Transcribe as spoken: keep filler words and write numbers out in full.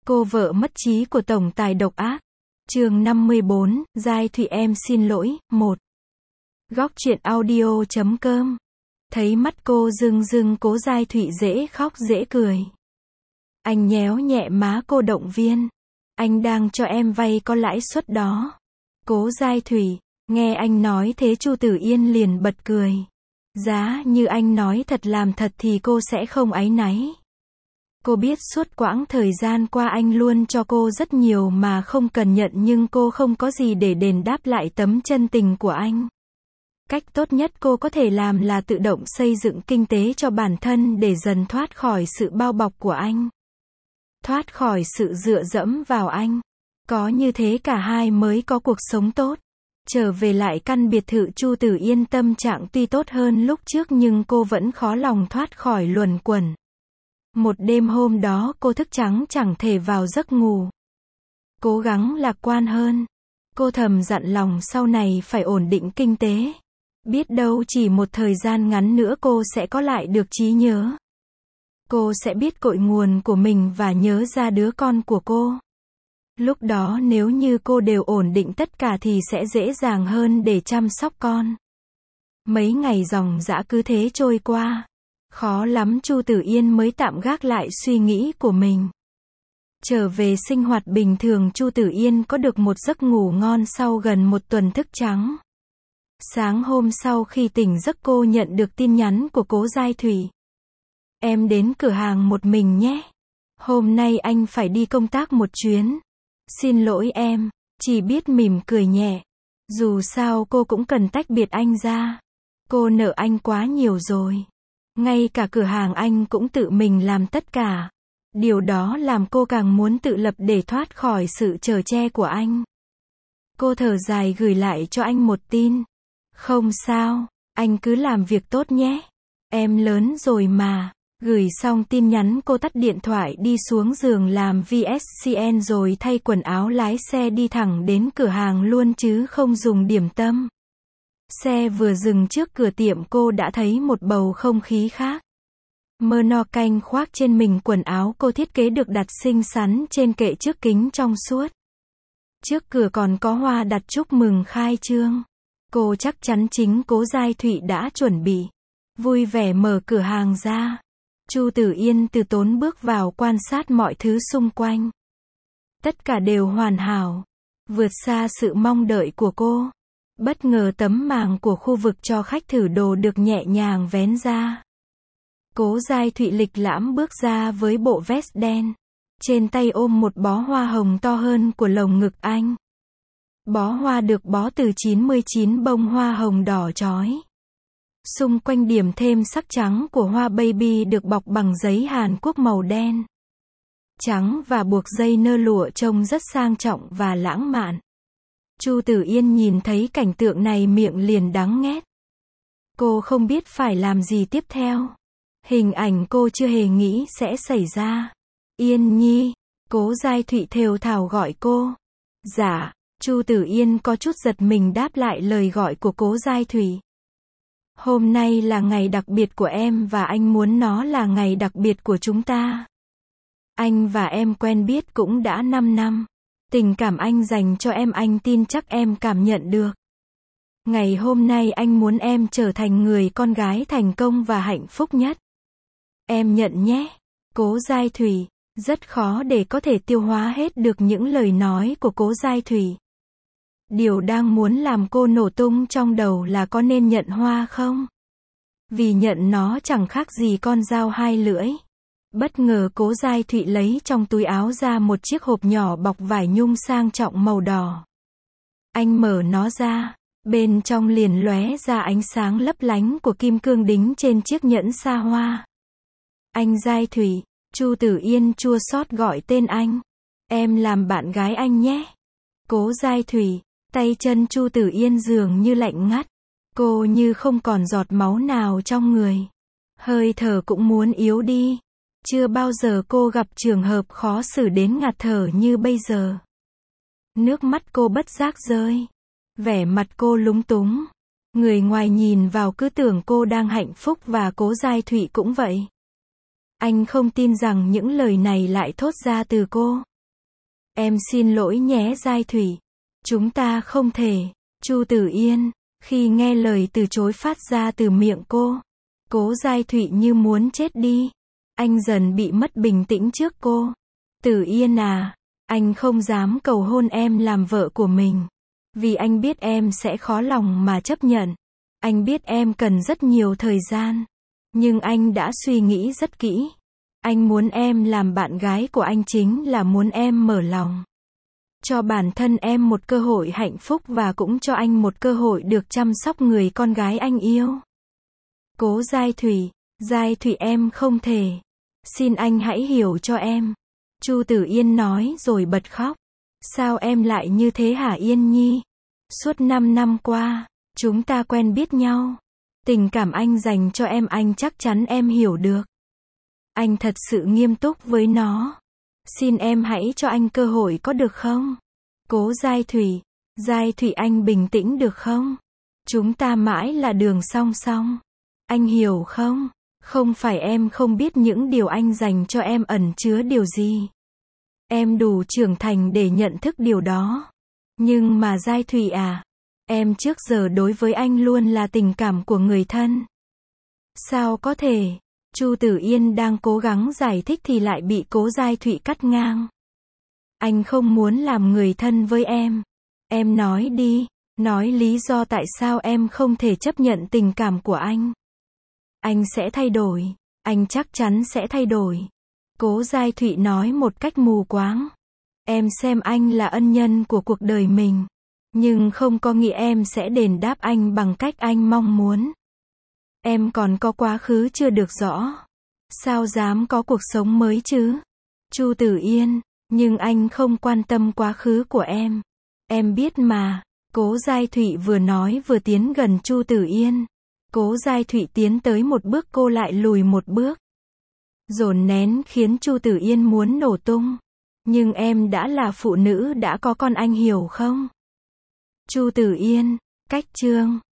Cô vợ mất trí của tổng tài độc ác. Chương năm mươi bốn, Giai Thụy em xin lỗi, một. Góc truyện audio chấm com. Thấy mắt cô rưng rưng, Cố Giai Thụy dễ khóc dễ cười. Anh nhéo nhẹ má cô động viên. Anh đang cho em vay có lãi suất đó. Cố Giai Thụy, nghe anh nói thế Chu Tử Yên liền bật cười. Giá như anh nói thật làm thật thì cô sẽ không áy náy. Cô biết suốt quãng thời gian qua anh luôn cho cô rất nhiều mà không cần nhận, nhưng cô không có gì để đền đáp lại tấm chân tình của anh. Cách tốt nhất cô có thể làm là tự động xây dựng kinh tế cho bản thân để dần thoát khỏi sự bao bọc của anh. Thoát khỏi sự dựa dẫm vào anh. Có như thế cả hai mới có cuộc sống tốt. Trở về lại căn biệt thự Chu Tử Yên tâm trạng tuy tốt hơn lúc trước nhưng cô vẫn khó lòng thoát khỏi luẩn quẩn. Một đêm hôm đó cô thức trắng chẳng thể vào giấc ngủ. Cố gắng lạc quan hơn. Cô thầm dặn lòng sau này phải ổn định kinh tế. Biết đâu chỉ một thời gian ngắn nữa cô sẽ có lại được trí nhớ. Cô sẽ biết cội nguồn của mình và nhớ ra đứa con của cô. Lúc đó nếu như cô đều ổn định tất cả thì sẽ dễ dàng hơn để chăm sóc con. Mấy ngày ròng rã cứ thế trôi qua. Khó lắm Chu Tử Yên mới tạm gác lại suy nghĩ của mình. Trở về sinh hoạt bình thường, Chu Tử Yên có được một giấc ngủ ngon sau gần một tuần thức trắng. Sáng hôm sau khi tỉnh giấc cô nhận được tin nhắn của Cố Giai Thụy. Em đến cửa hàng một mình nhé. Hôm nay anh phải đi công tác một chuyến. Xin lỗi em. Chỉ biết mỉm cười nhẹ. Dù sao cô cũng cần tách biệt anh ra. Cô nợ anh quá nhiều rồi. Ngay cả cửa hàng anh cũng tự mình làm tất cả. Điều đó làm cô càng muốn tự lập để thoát khỏi sự chở che của anh. Cô thở dài gửi lại cho anh một tin. Không sao, anh cứ làm việc tốt nhé. Em lớn rồi mà. Gửi xong tin nhắn cô tắt điện thoại đi xuống giường làm vê ét xê en rồi thay quần áo lái xe đi thẳng đến cửa hàng luôn chứ không dùng điểm tâm. Xe vừa dừng trước cửa tiệm cô đã thấy một bầu không khí khác. Mơ no canh khoác trên mình quần áo cô thiết kế được đặt xinh xắn trên kệ trước kính trong suốt. Trước cửa còn có hoa đặt chúc mừng khai trương. Cô chắc chắn chính Cố Giai Thụy đã chuẩn bị. Vui vẻ mở cửa hàng ra. Chu Tử Yên từ tốn bước vào quan sát mọi thứ xung quanh. Tất cả đều hoàn hảo. Vượt xa sự mong đợi của cô. Bất ngờ tấm màng của khu vực cho khách thử đồ được nhẹ nhàng vén ra. Cố Giai Thụy lịch lãm bước ra với bộ vest đen. Trên tay ôm một bó hoa hồng to hơn của lồng ngực anh. Bó hoa được bó từ chín mươi chín bông hoa hồng đỏ chói. Xung quanh điểm thêm sắc trắng của hoa baby được bọc bằng giấy Hàn Quốc màu đen. Trắng và buộc dây nơ lụa trông rất sang trọng và lãng mạn. Chu Tử Yên nhìn thấy cảnh tượng này miệng liền đắng nghét. Cô không biết phải làm gì tiếp theo. Hình ảnh cô chưa hề nghĩ sẽ xảy ra. Yên Nhi, Cố Giai Thụy thều thào gọi cô. Dạ, Chu Tử Yên có chút giật mình đáp lại lời gọi của Cố Giai Thụy. Hôm nay là ngày đặc biệt của em và anh muốn nó là ngày đặc biệt của chúng ta. Anh và em quen biết cũng đã năm năm. Tình cảm anh dành cho em anh tin chắc em cảm nhận được. Ngày hôm nay anh muốn em trở thành người con gái thành công và hạnh phúc nhất. Em nhận nhé. Cố Giai Thụy. Rất khó để có thể tiêu hóa hết được những lời nói của Cố Giai Thụy. Điều đang muốn làm cô nổ tung trong đầu là có nên nhận hoa không? Vì nhận nó chẳng khác gì con dao hai lưỡi. Bất ngờ Cố Giai Thụy lấy trong túi áo ra một chiếc hộp nhỏ bọc vải nhung sang trọng màu đỏ. Anh mở nó ra, bên trong liền lóe ra ánh sáng lấp lánh của kim cương đính trên chiếc nhẫn sa hoa. Anh Giai Thụy, Chu Tử Yên chua xót gọi tên anh. Em làm bạn gái anh nhé. Cố Giai Thụy, tay chân Chu Tử Yên dường như lạnh ngắt. Cô như không còn giọt máu nào trong người. Hơi thở cũng muốn yếu đi. Chưa bao giờ cô gặp trường hợp khó xử đến ngạt thở như bây giờ. Nước mắt cô bất giác rơi. Vẻ mặt cô lúng túng. Người ngoài nhìn vào cứ tưởng cô đang hạnh phúc và Cố Giai Thụy cũng vậy. Anh không tin rằng những lời này lại thốt ra từ cô. Em xin lỗi nhé Giai Thụy. Chúng ta không thể. Chu Tử Yên. Khi nghe lời từ chối phát ra từ miệng cô, Cố Giai Thụy như muốn chết đi. Anh dần bị mất bình tĩnh trước cô. Tử Yên à, anh không dám cầu hôn em làm vợ của mình. Vì anh biết em sẽ khó lòng mà chấp nhận. Anh biết em cần rất nhiều thời gian. Nhưng anh đã suy nghĩ rất kỹ. Anh muốn em làm bạn gái của anh chính là muốn em mở lòng. Cho bản thân em một cơ hội hạnh phúc và cũng cho anh một cơ hội được chăm sóc người con gái anh yêu. Cố Giai Thụy. Giai Thụy em không thể. Xin anh hãy hiểu cho em. Chu Tử Yên nói rồi bật khóc. Sao em lại như thế hả Yên Nhi? Suốt năm năm qua, chúng ta quen biết nhau. Tình cảm anh dành cho em anh chắc chắn em hiểu được. Anh thật sự nghiêm túc với nó. Xin em hãy cho anh cơ hội có được không? Cố Giai Thụy. Giai Thụy anh bình tĩnh được không? Chúng ta mãi là đường song song. Anh hiểu không? Không phải em không biết những điều anh dành cho em ẩn chứa điều gì. Em đủ trưởng thành để nhận thức điều đó. Nhưng mà Giai Thụy à, em trước giờ đối với anh luôn là tình cảm của người thân. Sao có thể? Chu Tử Yên đang cố gắng giải thích thì lại bị Cố Giai Thụy cắt ngang. Anh không muốn làm người thân với em. Em nói đi, nói lý do tại sao em không thể chấp nhận tình cảm của anh. Anh sẽ thay đổi, anh chắc chắn sẽ thay đổi. Cố Giai Thụy nói một cách mù quáng. Em xem anh là ân nhân của cuộc đời mình. Nhưng không có nghĩa em sẽ đền đáp anh bằng cách anh mong muốn. Em còn có quá khứ chưa được rõ. Sao dám có cuộc sống mới chứ? Chu Tử Yên. Nhưng anh không quan tâm quá khứ của em. Em biết mà. Cố Giai Thụy vừa nói vừa tiến gần Chu Tử Yên. Cố Giai Thụy tiến tới một bước cô lại lùi một bước. Dồn nén khiến Chu Tử Yên muốn nổ tung. Nhưng em đã là phụ nữ đã có con anh hiểu không? Chu Tử Yên. Cách chương.